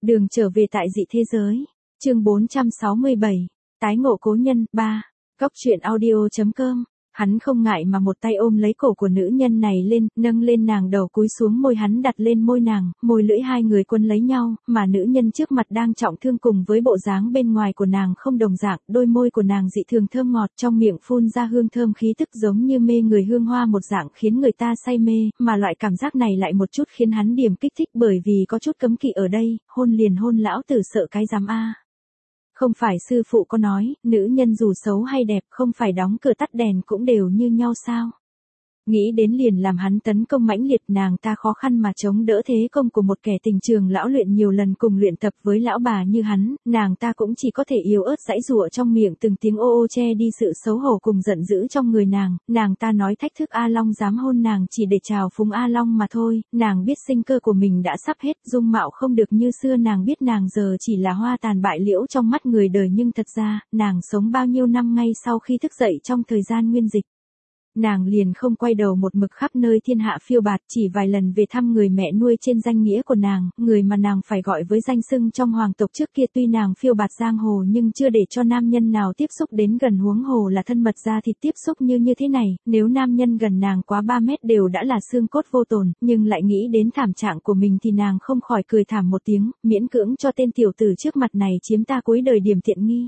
Đường trở về tại dị thế giới. Chương 467. Tái ngộ cố nhân 3. Góc truyện audio.com. Hắn không ngại mà một tay ôm lấy cổ của nữ nhân này lên, nâng lên nàng đầu cúi xuống môi hắn đặt lên môi nàng, môi lưỡi hai người quấn lấy nhau, mà nữ nhân trước mặt đang trọng thương cùng với bộ dáng bên ngoài của nàng không đồng dạng, đôi môi của nàng dị thường thơm ngọt, trong miệng phun ra hương thơm khí tức giống như mê người hương hoa một dạng khiến người ta say mê, mà loại cảm giác này lại một chút khiến hắn điểm kích thích bởi vì có chút cấm kỵ ở đây, hôn liền hôn lão tử sợ cái dám a. Không phải sư phụ có nói, nữ nhân dù xấu hay đẹp không phải đóng cửa tắt đèn cũng đều như nhau sao? Nghĩ đến liền làm hắn tấn công mãnh liệt, nàng ta khó khăn mà chống đỡ thế công của một kẻ tình trường lão luyện nhiều lần cùng luyện tập với lão bà như hắn, nàng ta cũng chỉ có thể yếu ớt giãy giụa trong miệng từng tiếng ô ô che đi sự xấu hổ cùng giận dữ trong người nàng ta nói thách thức A Long dám hôn nàng chỉ để chào phúng A Long mà thôi, nàng biết sinh cơ của mình đã sắp hết, dung mạo không được như xưa, nàng biết nàng giờ chỉ là hoa tàn bại liễu trong mắt người đời nhưng thật ra, nàng sống bao nhiêu năm ngay sau khi thức dậy trong thời gian nguyên dịch. Nàng liền không quay đầu một mực khắp nơi thiên hạ phiêu bạt, chỉ vài lần về thăm người mẹ nuôi trên danh nghĩa của nàng, người mà nàng phải gọi với danh xưng trong hoàng tộc trước kia, tuy nàng phiêu bạt giang hồ nhưng chưa để cho nam nhân nào tiếp xúc đến gần, huống hồ là thân mật ra thịt tiếp xúc như thế này, nếu nam nhân gần nàng quá 3 mét đều đã là xương cốt vô tổn, nhưng lại nghĩ đến thảm trạng của mình thì nàng không khỏi cười thảm một tiếng, miễn cưỡng cho tên tiểu tử trước mặt này chiếm ta cuối đời điểm tiện nghi.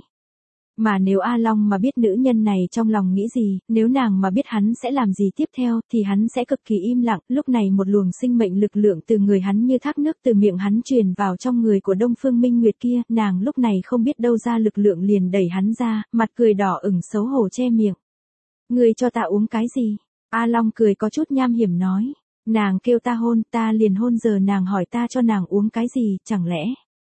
Mà nếu A Long mà biết nữ nhân này trong lòng nghĩ gì, nếu nàng mà biết hắn sẽ làm gì tiếp theo, thì hắn sẽ cực kỳ im lặng, lúc này một luồng sinh mệnh lực lượng từ người hắn như thác nước từ miệng hắn truyền vào trong người của Đông Phương Minh Nguyệt kia, nàng lúc này không biết đâu ra lực lượng liền đẩy hắn ra, mặt cười đỏ ửng xấu hổ che miệng. Ngươi cho ta uống cái gì? A Long cười có chút nham hiểm nói. Nàng kêu ta hôn, ta liền hôn, giờ nàng hỏi ta cho nàng uống cái gì, chẳng lẽ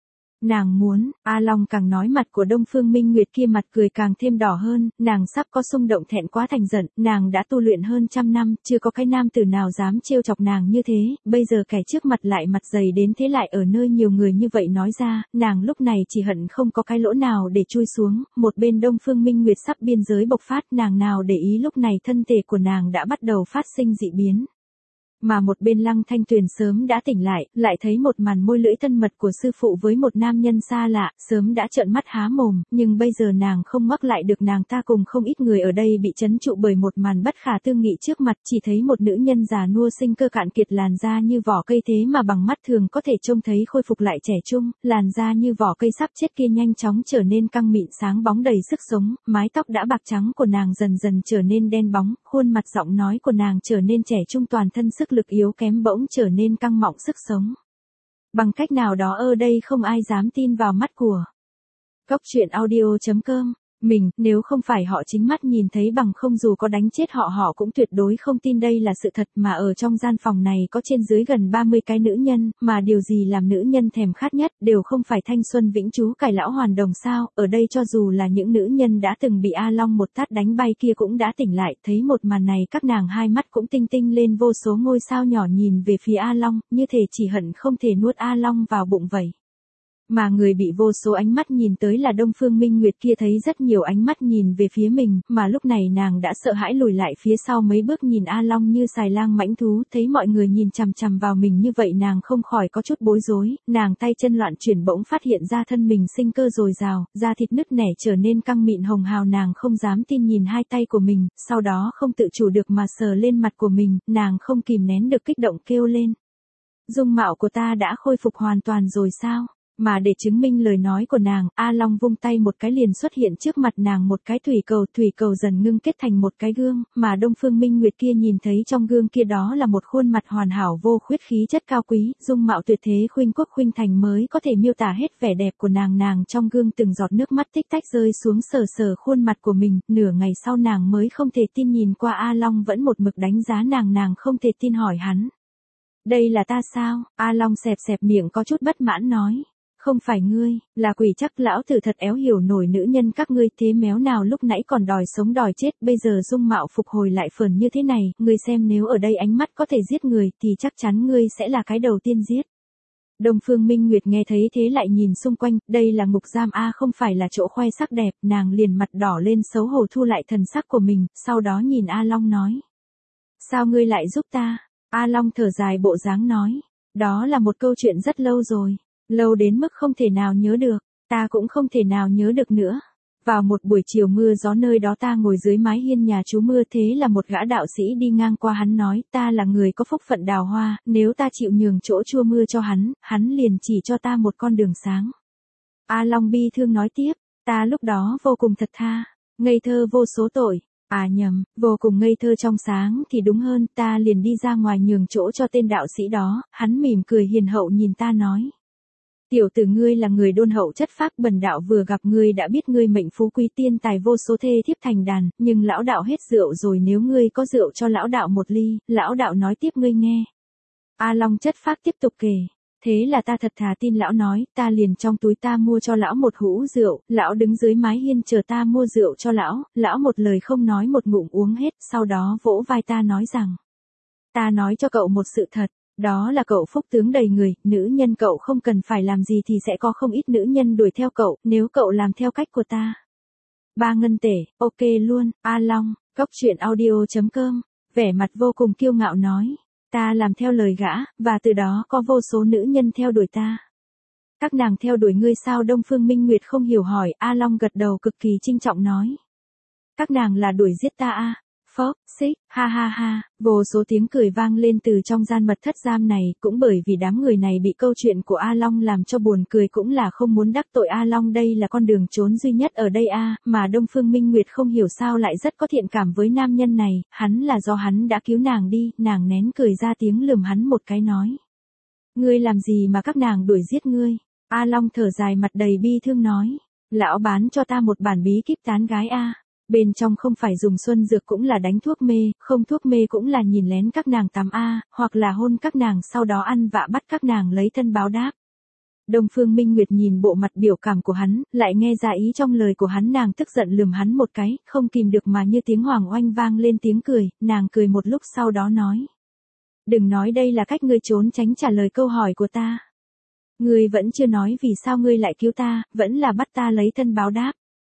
nàng muốn? A Long càng nói mặt của Đông Phương Minh Nguyệt kia mặt cười càng thêm đỏ hơn, nàng sắp có xung động thẹn quá thành giận, nàng đã tu luyện hơn 100 năm, chưa có cái nam tử nào dám trêu chọc nàng như thế, bây giờ kẻ trước mặt lại mặt dày đến thế, lại ở nơi nhiều người như vậy nói ra, nàng lúc này chỉ hận không có cái lỗ nào để chui xuống, một bên Đông Phương Minh Nguyệt sắp biên giới bộc phát, nàng nào để ý lúc này thân thể của nàng đã bắt đầu phát sinh dị biến. Mà một bên Lăng Thanh Tuyền sớm đã tỉnh lại thấy một màn môi lưỡi thân mật của sư phụ với một nam nhân xa lạ, sớm đã trợn mắt há mồm, nhưng bây giờ nàng không mắc lại được, nàng ta cùng không ít người ở đây bị trấn trụ bởi một màn bất khả tư nghị trước mặt, chỉ thấy một nữ nhân già nua sinh cơ cạn kiệt, làn da như vỏ cây thế mà bằng mắt thường có thể trông thấy khôi phục lại trẻ trung, làn da như vỏ cây sắp chết kia nhanh chóng trở nên căng mịn sáng bóng đầy sức sống, mái tóc đã bạc trắng của nàng dần dần trở nên đen bóng, khuôn mặt giọng nói của nàng trở nên trẻ trung, toàn thân sức lực yếu kém bỗng trở nên căng mọng sức sống. Bằng cách nào đó ở đây không ai dám tin vào mắt của Góc truyện audio.com. Mình, nếu không phải họ chính mắt nhìn thấy, bằng không dù có đánh chết họ cũng tuyệt đối không tin đây là sự thật, mà ở trong gian phòng này có trên dưới gần 30 cái nữ nhân, mà điều gì làm nữ nhân thèm khát nhất, đều không phải thanh xuân vĩnh trú cải lão hoàn đồng sao, ở đây cho dù là những nữ nhân đã từng bị A Long một tát đánh bay kia cũng đã tỉnh lại, thấy một màn này các nàng hai mắt cũng tinh tinh lên, vô số ngôi sao nhỏ nhìn về phía A Long, như thể chỉ hận không thể nuốt A Long vào bụng vậy. Mà người bị vô số ánh mắt nhìn tới là Đông Phương Minh Nguyệt kia, thấy rất nhiều ánh mắt nhìn về phía mình, mà lúc này nàng đã sợ hãi lùi lại phía sau mấy bước, nhìn A Long như xài lang mãnh thú, thấy mọi người nhìn chằm chằm vào mình như vậy nàng không khỏi có chút bối rối, nàng tay chân loạn chuyển bỗng phát hiện ra thân mình sinh cơ dồi dào, da thịt nứt nẻ trở nên căng mịn hồng hào, nàng không dám tin nhìn hai tay của mình, sau đó không tự chủ được mà sờ lên mặt của mình, nàng không kìm nén được kích động kêu lên. Dung mạo của ta đã khôi phục hoàn toàn rồi sao? Mà để chứng minh lời nói của nàng, A Long vung tay một cái liền xuất hiện trước mặt nàng một cái thủy cầu dần ngưng kết thành một cái gương, mà Đông Phương Minh Nguyệt kia nhìn thấy trong gương kia đó là một khuôn mặt hoàn hảo vô khuyết, khí chất cao quý, dung mạo tuyệt thế, khuynh quốc khuynh thành, mới có thể miêu tả hết vẻ đẹp của nàng trong gương từng giọt nước mắt tích tách rơi xuống sờ khuôn mặt của mình, nửa ngày sau nàng mới không thể tin nhìn qua A Long vẫn một mực đánh giá nàng không thể tin hỏi hắn. Đây là ta sao? A Long xẹp miệng có chút bất mãn nói. Không phải ngươi, là quỷ chắc, lão tử thật éo hiểu nổi nữ nhân các ngươi, thế méo nào lúc nãy còn đòi sống đòi chết, bây giờ dung mạo phục hồi lại phởn như thế này, ngươi xem nếu ở đây ánh mắt có thể giết người thì chắc chắn ngươi sẽ là cái đầu tiên giết. Đông Phương Minh Nguyệt nghe thấy thế lại nhìn xung quanh, đây là ngục giam a, không phải là chỗ khoe sắc đẹp, nàng liền mặt đỏ lên xấu hổ thu lại thần sắc của mình, sau đó nhìn A Long nói. Sao ngươi lại giúp ta? A Long thở dài bộ dáng nói. Đó là một câu chuyện rất lâu rồi. Lâu đến mức không thể nào nhớ được, ta cũng không thể nào nhớ được nữa. Vào một buổi chiều mưa gió nơi đó ta ngồi dưới mái hiên nhà chú mưa, thế là một gã đạo sĩ đi ngang qua, hắn nói ta là người có phúc phận đào hoa, nếu ta chịu nhường chỗ chua mưa cho hắn liền chỉ cho ta một con đường sáng. A Long bi thương nói tiếp, ta lúc đó vô cùng thật tha, ngây thơ vô số tội, nhầm, vô cùng ngây thơ trong sáng thì đúng hơn, ta liền đi ra ngoài nhường chỗ cho tên đạo sĩ đó, hắn mỉm cười hiền hậu nhìn ta nói. Tiểu tử ngươi là người đôn hậu chất phác, bần đạo vừa gặp ngươi đã biết ngươi mệnh phú quý tiên tài vô số, thê thiếp thành đàn, nhưng lão đạo hết rượu rồi, nếu ngươi có rượu cho lão đạo một ly, lão đạo nói tiếp ngươi nghe. A Long chất phác tiếp tục kể. Thế là ta thật thà tin lão nói, ta liền trong túi ta mua cho lão một hũ rượu, lão đứng dưới mái hiên chờ ta mua rượu cho lão một lời không nói một ngụm uống hết, sau đó vỗ vai ta nói rằng. Ta nói cho cậu một sự thật, đó là cậu phúc tướng đầy người, nữ nhân cậu không cần phải làm gì thì sẽ có không ít nữ nhân đuổi theo cậu, nếu cậu làm theo cách của ta. 3 ngân tệ, ok luôn, A Long, Goctruyện.audio.com, vẻ mặt vô cùng kiêu ngạo nói. Ta làm theo lời gã, và từ đó có vô số nữ nhân theo đuổi ta. Các nàng theo đuổi ngươi sao? Đông Phương Minh Nguyệt không hiểu hỏi. A Long gật đầu cực kỳ trinh trọng nói. Các nàng là đuổi giết ta à? Phốc, xích, ha ha ha, vô số tiếng cười vang lên từ trong gian mật thất giam này, cũng bởi vì đám người này bị câu chuyện của A Long làm cho buồn cười, cũng là không muốn đắc tội A Long, đây là con đường trốn duy nhất ở đây mà Đông Phương Minh Nguyệt không hiểu sao lại rất có thiện cảm với nam nhân này, hắn là do hắn đã cứu nàng đi, nàng nén cười ra tiếng lườm hắn một cái nói. Ngươi làm gì mà các nàng đuổi giết ngươi? A Long thở dài mặt đầy bi thương nói. Lão bán cho ta một bản bí kíp tán gái Bên trong không phải dùng xuân dược cũng là đánh thuốc mê, không thuốc mê cũng là nhìn lén các nàng tắm hoặc là hôn các nàng sau đó ăn vạ bắt các nàng lấy thân báo đáp. Đông Phương Minh Nguyệt nhìn bộ mặt biểu cảm của hắn, lại nghe ra ý trong lời của hắn, nàng tức giận lườm hắn một cái, không kìm được mà như tiếng hoàng oanh vang lên tiếng cười, nàng cười một lúc sau đó nói. Đừng nói đây là cách ngươi trốn tránh trả lời câu hỏi của ta. Ngươi vẫn chưa nói vì sao ngươi lại cứu ta, vẫn là bắt ta lấy thân báo đáp.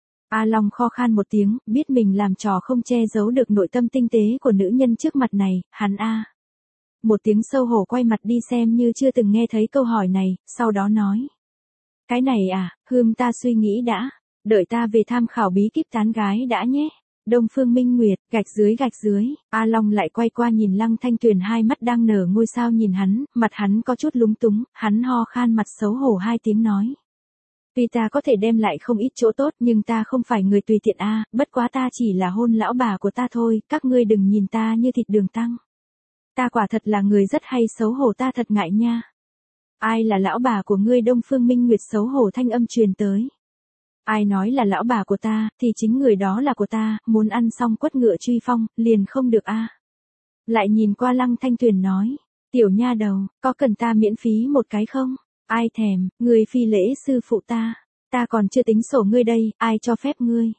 A Long kho khan một tiếng, biết mình làm trò không che giấu được nội tâm tinh tế của nữ nhân trước mặt này, hắn một tiếng sâu hổ quay mặt đi xem như chưa từng nghe thấy câu hỏi này, sau đó nói. Cái này ta suy nghĩ đã, đợi ta về tham khảo bí kíp tán gái đã nhé. Đông Phương Minh Nguyệt, gạch dưới, A Long lại quay qua nhìn Lăng Thanh Tuyền, hai mắt đang nở ngôi sao nhìn hắn, mặt hắn có chút lúng túng, hắn ho khan mặt xấu hổ hai tiếng nói. Tuy ta có thể đem lại không ít chỗ tốt nhưng ta không phải người tùy tiện bất quá ta chỉ là hôn lão bà của ta thôi, các ngươi đừng nhìn ta như thịt đường tăng. Ta quả thật là người rất hay xấu hổ, ta thật ngại nha. Ai là lão bà của ngươi? Đông Phương Minh Nguyệt xấu hổ thanh âm truyền tới. Ai nói là lão bà của ta, thì chính người đó là của ta, muốn ăn xong quất ngựa truy phong, liền không được Lại nhìn qua Lăng Thanh Tuyền nói, tiểu nha đầu, có cần ta miễn phí một cái không? Ai thèm, ngươi phi lễ sư phụ ta còn chưa tính sổ ngươi đây, ai cho phép ngươi?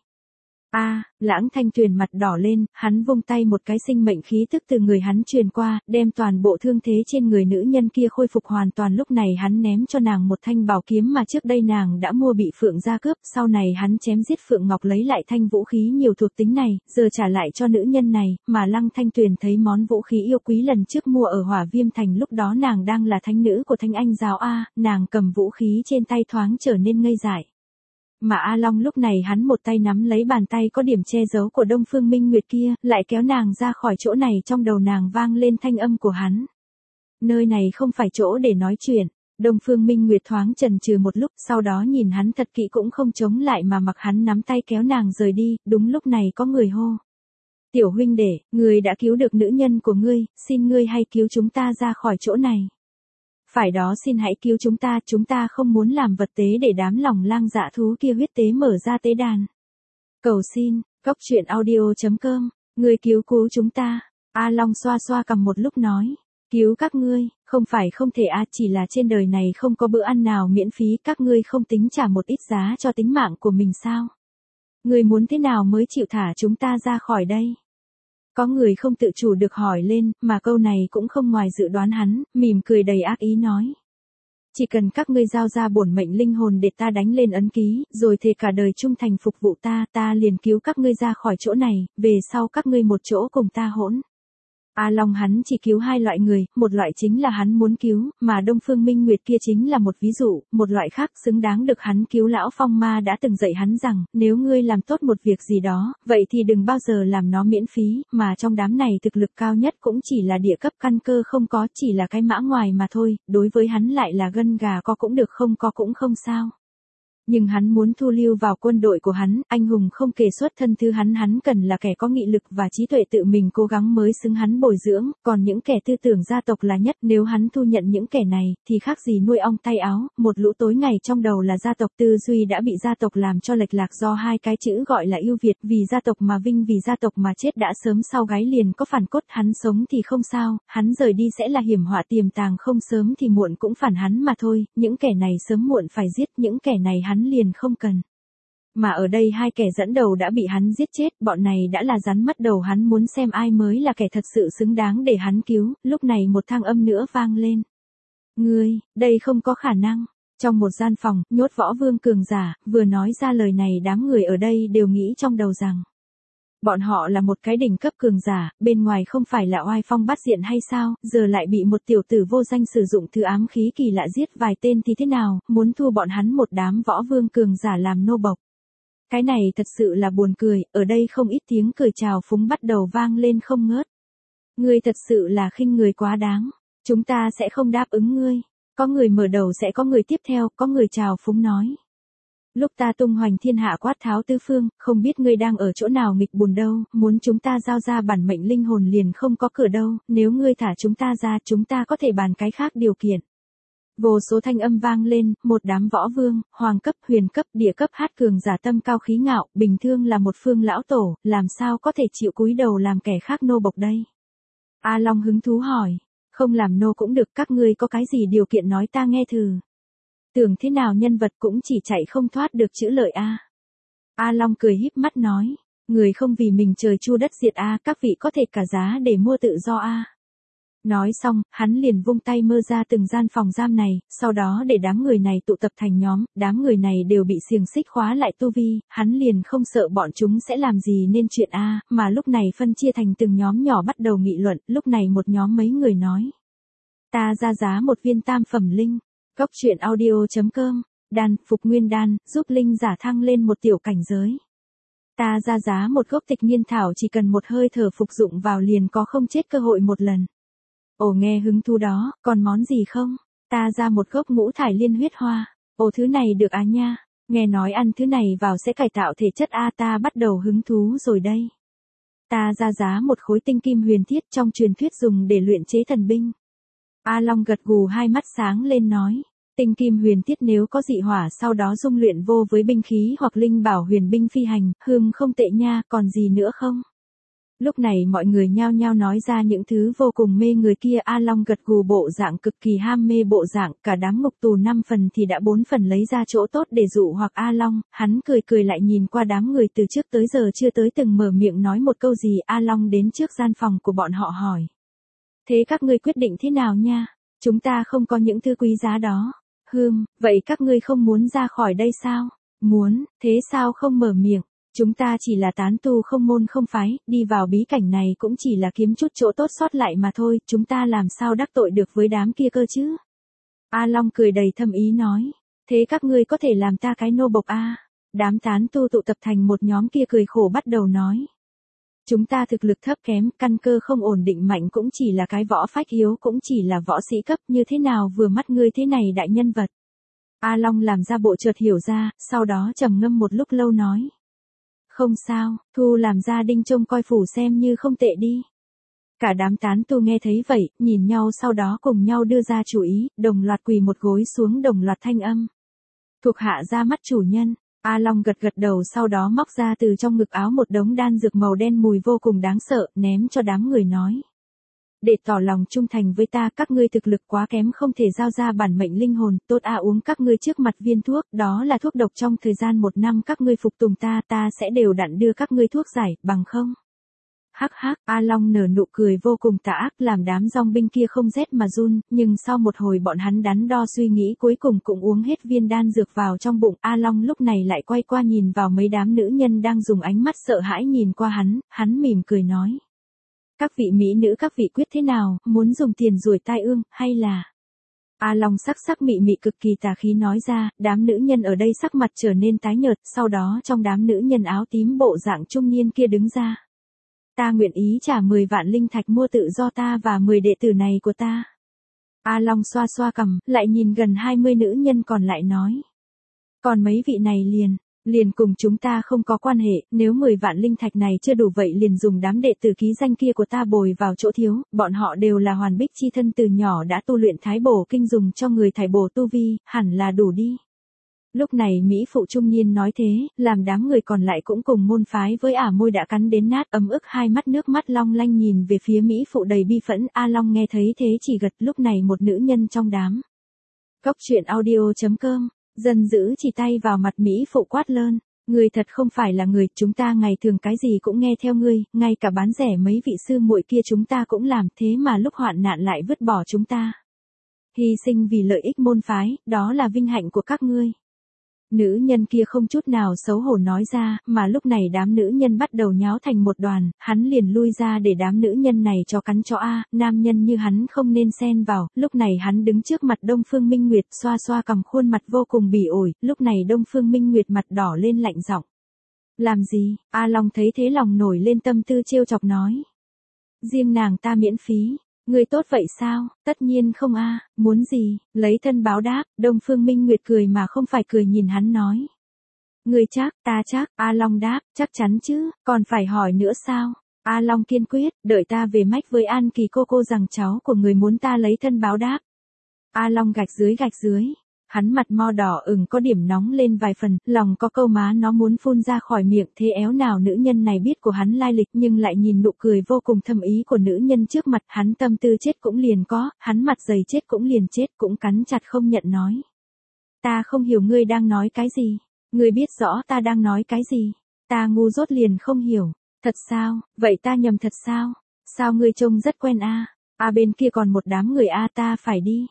Lãng Thanh Tuyền mặt đỏ lên, hắn vung tay một cái, sinh mệnh khí tức từ người hắn truyền qua, đem toàn bộ thương thế trên người nữ nhân kia khôi phục hoàn toàn. Lúc này hắn ném cho nàng một thanh bảo kiếm mà trước đây nàng đã mua bị Phượng gia cướp, sau này hắn chém giết Phượng Ngọc lấy lại thanh vũ khí nhiều thuộc tính này, giờ trả lại cho nữ nhân này, mà Lăng Thanh Tuyền thấy món vũ khí yêu quý lần trước mua ở Hỏa Viêm Thành, lúc đó nàng đang là thánh nữ của Thanh Anh giáo nàng cầm vũ khí trên tay thoáng trở nên ngây dại. Mà A Long lúc này hắn một tay nắm lấy bàn tay có điểm che giấu của Đông Phương Minh Nguyệt kia, lại kéo nàng ra khỏi chỗ này. Trong đầu nàng vang lên thanh âm của hắn. Nơi này không phải chỗ để nói chuyện. Đông Phương Minh Nguyệt thoáng chần chừ một lúc, sau đó nhìn hắn thật kỹ cũng không chống lại mà mặc hắn nắm tay kéo nàng rời đi. Đúng lúc này có người hô. Tiểu huynh đệ, ngươi đã cứu được nữ nhân của ngươi, xin ngươi hãy cứu chúng ta ra khỏi chỗ này. Phải đó, xin hãy cứu chúng ta không muốn làm vật tế để đám lòng lang dạ thú kia huyết tế mở ra tế đàn. Cầu xin, Goctruyện.audio.com, người cứu chúng ta. A Long xoa xoa cầm một lúc nói, cứu các ngươi, không phải không thể chỉ là trên đời này không có bữa ăn nào miễn phí, các ngươi không tính trả một ít giá cho tính mạng của mình sao? Ngươi muốn thế nào mới chịu thả chúng ta ra khỏi đây? Có người không tự chủ được hỏi lên, mà câu này cũng không ngoài dự đoán hắn, mỉm cười đầy ác ý nói. Chỉ cần các ngươi giao ra bổn mệnh linh hồn để ta đánh lên ấn ký, rồi thề cả đời trung thành phục vụ ta liền cứu các ngươi ra khỏi chỗ này, về sau các ngươi một chỗ cùng ta hỗn. A Long hắn chỉ cứu hai loại người, một loại chính là hắn muốn cứu, mà Đông Phương Minh Nguyệt kia chính là một ví dụ, một loại khác xứng đáng được hắn cứu. Lão Phong Ma đã từng dạy hắn rằng, nếu ngươi làm tốt một việc gì đó, vậy thì đừng bao giờ làm nó miễn phí, mà trong đám này thực lực cao nhất cũng chỉ là địa cấp căn cơ không có, chỉ là cái mã ngoài mà thôi, đối với hắn lại là gân gà có cũng được không có cũng không sao. Nhưng hắn muốn thu lưu vào quân đội của hắn, anh hùng không kể xuất thân thứ hắn cần là kẻ có nghị lực và trí tuệ tự mình cố gắng mới xứng hắn bồi dưỡng, còn những kẻ tư tưởng gia tộc là nhất, nếu hắn thu nhận những kẻ này, thì khác gì nuôi ong tay áo, một lũ tối ngày trong đầu là gia tộc, tư duy đã bị gia tộc làm cho lệch lạc do hai cái chữ gọi là ưu việt, vì gia tộc mà vinh, vì gia tộc mà chết, đã sớm sau gáy liền có phản cốt, hắn sống thì không sao, hắn rời đi sẽ là hiểm họa tiềm tàng, không sớm thì muộn cũng phản hắn mà thôi, những kẻ này sớm muộn phải giết, những kẻ này hắn liền không cần. Mà ở đây hai kẻ dẫn đầu đã bị hắn giết chết, bọn này đã là rắn mất đầu, hắn muốn xem ai mới là kẻ thật sự xứng đáng để hắn cứu. Lúc này một thang âm nữa vang lên. Ngươi, đây không có khả năng. Trong một gian phòng, nhốt võ vương cường giả, vừa nói ra lời này đám người ở đây đều nghĩ trong đầu rằng bọn họ là một cái đỉnh cấp cường giả, bên ngoài không phải là oai phong bát diện hay sao, giờ lại bị một tiểu tử vô danh sử dụng thứ ám khí kỳ lạ giết vài tên thì thế nào, muốn thua bọn hắn một đám võ vương cường giả làm nô bộc. Cái này thật sự là buồn cười, ở đây không ít tiếng cười chào phúng bắt đầu vang lên không ngớt. Ngươi thật sự là khinh người quá đáng, chúng ta sẽ không đáp ứng ngươi. Có người mở đầu sẽ có người tiếp theo, có người chào phúng nói. Lúc ta tung hoành thiên hạ quát tháo tứ phương, không biết ngươi đang ở chỗ nào nghịch bùn đâu, muốn chúng ta giao ra bản mệnh linh hồn liền không có cửa đâu, nếu ngươi thả chúng ta ra chúng ta có thể bàn cái khác điều kiện. Vô số thanh âm vang lên, một đám võ vương, hoàng cấp, huyền cấp, địa cấp hát cường giả tâm cao khí ngạo, bình thường là một phương lão tổ, làm sao có thể chịu cúi đầu làm kẻ khác nô bộc đây? A Long hứng thú hỏi, không làm nô cũng được, các ngươi có cái gì điều kiện nói ta nghe thử. Tưởng thế nào nhân vật cũng chỉ chạy không thoát được chữ lợi a. A Long cười híp mắt nói, người không vì mình trời chu đất diệt a, các vị có thể cả giá để mua tự do a. Nói xong, hắn liền vung tay mơ ra từng gian phòng giam này, sau đó để đám người này tụ tập thành nhóm, đám người này đều bị xiềng xích khóa lại tu vi, hắn liền không sợ bọn chúng sẽ làm gì nên chuyện a, mà lúc này phân chia thành từng nhóm nhỏ bắt đầu nghị luận, lúc này một nhóm mấy người nói. Ta ra giá một viên tam phẩm linh. Góc truyện audio.com, đan, phục nguyên đan, giúp linh giả thăng lên một tiểu cảnh giới. Ta ra giá một gốc tịch nghiên thảo chỉ cần một hơi thở phục dụng vào liền có không chết cơ hội một lần. Ồ nghe hứng thú đó, còn món gì không? Ta ra một gốc ngũ thải liên huyết hoa. Ồ thứ này được á nha, nghe nói ăn thứ này vào sẽ cải tạo thể chất a, ta bắt đầu hứng thú rồi đây. Ta ra giá một khối tinh kim huyền thiết trong truyền thuyết dùng để luyện chế thần binh. A Long gật gù hai mắt sáng lên nói, tinh kim huyền thiết nếu có dị hỏa sau đó dung luyện vô với binh khí hoặc linh bảo huyền binh phi hành, hương không tệ nha, còn gì nữa không? Lúc này mọi người nhao nhao nói ra những thứ vô cùng mê người kia. A Long gật gù bộ dạng cực kỳ ham mê bộ dạng, cả đám ngục tù 5 phần thì đã 4 phần lấy ra chỗ tốt để dụ hoặc A Long, hắn cười cười lại nhìn qua đám người từ trước tới giờ chưa tới từng mở miệng nói một câu gì. A Long đến trước gian phòng của bọn họ hỏi. Thế các ngươi quyết định thế nào nha? Chúng ta không có những thứ quý giá đó. Vậy các ngươi không muốn ra khỏi đây sao? Muốn, thế sao không mở miệng? Chúng ta chỉ là tán tu không môn không phái, đi vào bí cảnh này cũng chỉ là kiếm chút chỗ tốt sót lại mà thôi, chúng ta làm sao đắc tội được với đám kia cơ chứ? A Long cười đầy thâm ý nói, thế các ngươi có thể làm ta cái nô bộc a? Đám tán tu tụ tập thành một nhóm kia cười khổ bắt đầu nói. Chúng ta thực lực thấp kém, căn cơ không ổn định mạnh cũng chỉ là cái võ phách yếu cũng chỉ là võ sĩ cấp, như thế nào vừa mắt ngươi thế này đại nhân vật. A Long làm ra bộ chợt hiểu ra, sau đó trầm ngâm một lúc lâu nói. Không sao, thu làm gia đinh trông coi phủ xem như không tệ đi. Cả đám tán tu nghe thấy vậy, nhìn nhau sau đó cùng nhau đưa ra chủ ý, đồng loạt quỳ một gối xuống đồng loạt thanh âm. Thuộc hạ ra mắt chủ nhân. A Long gật gật đầu sau đó móc ra từ trong ngực áo một đống đan dược màu đen mùi vô cùng đáng sợ, ném cho đám người nói. Để tỏ lòng trung thành với ta, các ngươi thực lực quá kém không thể giao ra bản mệnh linh hồn, tốt uống các ngươi trước mặt viên thuốc, đó là thuốc độc trong thời gian 1 năm các ngươi phục tùng ta sẽ đều đặn đưa các ngươi thuốc giải, bằng không? Hắc hắc, A Long nở nụ cười vô cùng tà ác làm đám dòng binh kia không rét mà run, nhưng sau một hồi bọn hắn đắn đo suy nghĩ cuối cùng cũng uống hết viên đan dược vào trong bụng. A Long lúc này lại quay qua nhìn vào mấy đám nữ nhân đang dùng ánh mắt sợ hãi nhìn qua hắn mỉm cười nói. Các vị mỹ nữ các vị quyết thế nào, muốn dùng tiền ruổi tai ương, hay là... A Long sắc sắc mị mị cực kỳ tà khí nói ra, đám nữ nhân ở đây sắc mặt trở nên tái nhợt, sau đó trong đám nữ nhân áo tím bộ dạng trung niên kia đứng ra. Ta nguyện ý trả 10 vạn linh thạch mua tự do ta và 10 đệ tử này của ta. A Long xoa xoa cằm, lại nhìn gần 20 nữ nhân còn lại nói. Còn mấy vị này liền cùng chúng ta không có quan hệ, nếu 10 vạn linh thạch này chưa đủ vậy liền dùng đám đệ tử ký danh kia của ta bồi vào chỗ thiếu, bọn họ đều là hoàn bích chi thân từ nhỏ đã tu luyện thái bổ kinh dùng cho người thải bổ tu vi, hẳn là đủ đi. Lúc này Mỹ phụ trung niên nói thế, làm đám người còn lại cũng cùng môn phái với môi đã cắn đến nát, ấm ức hai mắt nước mắt long lanh nhìn về phía Mỹ phụ đầy bi phẫn. A Long nghe thấy thế chỉ gật. Lúc này một nữ nhân trong đám Cốc truyện audio.com dần giữ chỉ tay vào mặt Mỹ phụ quát lơn. Người thật không phải là người, chúng ta ngày thường cái gì cũng nghe theo ngươi, ngay cả bán rẻ mấy vị sư muội kia chúng ta cũng làm, thế mà lúc hoạn nạn lại vứt bỏ chúng ta. Hy sinh vì lợi ích môn phái, đó là vinh hạnh của các ngươi. Nữ nhân kia không chút nào xấu hổ nói ra, mà lúc này đám nữ nhân bắt đầu nháo thành một đoàn, hắn liền lui ra để đám nữ nhân này cho cắn cho nam nhân như hắn không nên xen vào. Lúc này hắn đứng trước mặt Đông Phương Minh Nguyệt, xoa xoa cằm khuôn mặt vô cùng bỉ ổi. Lúc này Đông Phương Minh Nguyệt mặt đỏ lên lạnh giọng. Làm gì? A Long thấy thế lòng nổi lên tâm tư trêu chọc nói. Riêng nàng ta miễn phí. Người tốt vậy sao? Tất nhiên không muốn gì, lấy thân báo đáp. Đông Phương Minh Nguyệt cười mà không phải cười nhìn hắn nói. Người chắc, ta chắc. A Long đáp, chắc chắn chứ, còn phải hỏi nữa sao? A Long kiên quyết, đợi ta về mách với An Kỳ cô rằng cháu của người muốn ta lấy thân báo đáp. A Long gạch dưới. Hắn mặt mo đỏ ửng có điểm nóng lên vài phần, lòng có câu má nó muốn phun ra khỏi miệng. Thế éo nào nữ nhân này biết của hắn lai lịch nhưng lại nhìn nụ cười vô cùng thâm ý của nữ nhân trước mặt, hắn tâm tư chết cũng liền có, hắn mặt dày chết cũng liền chết, cũng cắn chặt không nhận nói. Ta không hiểu ngươi đang nói cái gì, ngươi biết rõ ta đang nói cái gì, ta ngu dốt liền không hiểu, thật sao, vậy ta nhầm thật sao, sao ngươi trông rất quen bên kia còn một đám người ta phải đi.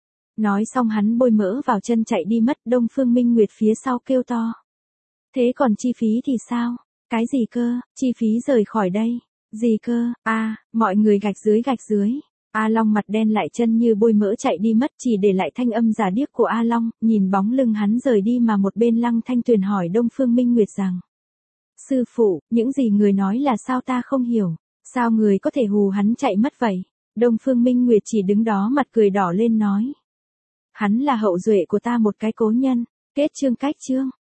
Nói xong hắn bôi mỡ vào chân chạy đi mất. Đông Phương Minh Nguyệt phía sau kêu to. Thế còn chi phí thì sao? Cái gì cơ? Chi phí rời khỏi đây. Gì cơ? Mọi người gạch dưới. A Long mặt đen lại chân như bôi mỡ chạy đi mất, chỉ để lại thanh âm giả điếc của A Long. Nhìn bóng lưng hắn rời đi mà một bên Lăng Thanh Tuyền hỏi Đông Phương Minh Nguyệt rằng. Sư phụ, những gì người nói là sao ta không hiểu? Sao người có thể hù hắn chạy mất vậy? Đông Phương Minh Nguyệt chỉ đứng đó mặt cười đỏ lên nói. Hắn là hậu duệ của ta một cái cố nhân. Kết chương.